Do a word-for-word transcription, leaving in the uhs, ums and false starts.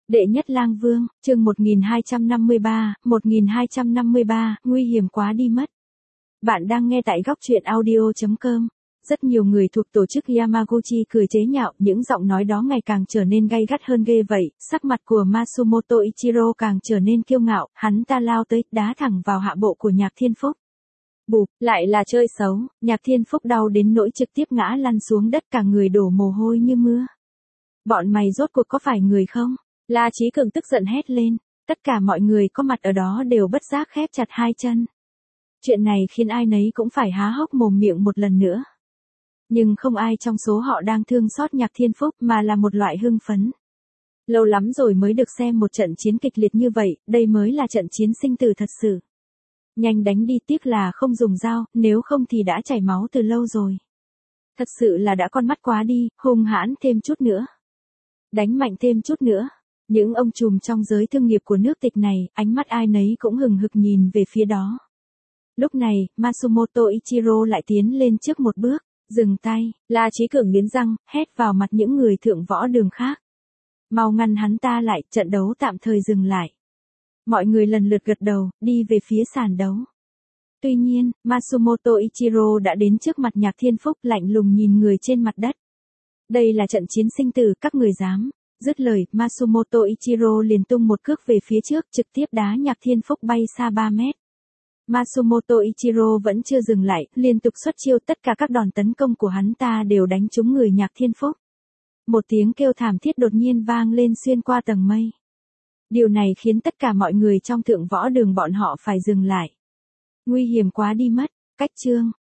Đệ nhất lang vương, chương một nghìn hai trăm năm mươi ba, một nghìn hai trăm năm mươi ba, nguy hiểm quá đi mất. Bạn đang nghe tại góc truyện audio chấm com. Rất nhiều người thuộc tổ chức Yamaguchi cười chế nhạo, những giọng nói đó ngày càng trở nên gay gắt hơn ghê vậy, sắc mặt của Matsumoto Ichiro càng trở nên kiêu ngạo, hắn ta lao tới, đá thẳng vào hạ bộ của Nhạc Thiên Phúc. Bụp, lại là chơi xấu, Nhạc Thiên Phúc đau đến nỗi trực tiếp ngã lăn xuống đất, cả người đổ mồ hôi như mưa. Bọn mày rốt cuộc có phải người không? La Chí Cường tức giận hét lên, tất cả mọi người có mặt ở đó đều bất giác khép chặt hai chân. Chuyện này khiến ai nấy cũng phải há hốc mồm miệng một lần nữa. Nhưng không ai trong số họ đang thương xót Nhạc Thiên Phúc mà là một loại hưng phấn. Lâu lắm rồi mới được xem một trận chiến kịch liệt như vậy, đây mới là trận chiến sinh tử thật sự. Nhanh đánh đi, tiếc là không dùng dao, nếu không thì đã chảy máu từ lâu rồi. Thật sự là đã con mắt quá đi, hung hãn thêm chút nữa. Đánh mạnh thêm chút nữa. Những ông trùm trong giới thương nghiệp của nước tịch này, ánh mắt ai nấy cũng hừng hực nhìn về phía đó. Lúc này, Matsumoto Ichiro lại tiến lên trước một bước, dừng tay, La Chí Cường nghiến răng, hét vào mặt những người thượng võ đường khác. Mau ngăn hắn ta lại, trận đấu tạm thời dừng lại. Mọi người lần lượt gật đầu, đi về phía sàn đấu. Tuy nhiên, Matsumoto Ichiro đã đến trước mặt Nhạc Thiên Phúc, lạnh lùng nhìn người trên mặt đất. Đây là trận chiến sinh tử, các người dám. Dứt lời, Matsumoto Ichiro liền tung một cước về phía trước, trực tiếp đá Nhạc Thiên Phúc bay xa ba mét. Matsumoto Ichiro vẫn chưa dừng lại, liên tục xuất chiêu, tất cả các đòn tấn công của hắn ta đều đánh trúng người Nhạc Thiên Phúc. Một tiếng kêu thảm thiết đột nhiên vang lên xuyên qua tầng mây. Điều này khiến tất cả mọi người trong thượng võ đường bọn họ phải dừng lại. Nguy hiểm quá đi mất, cách chương.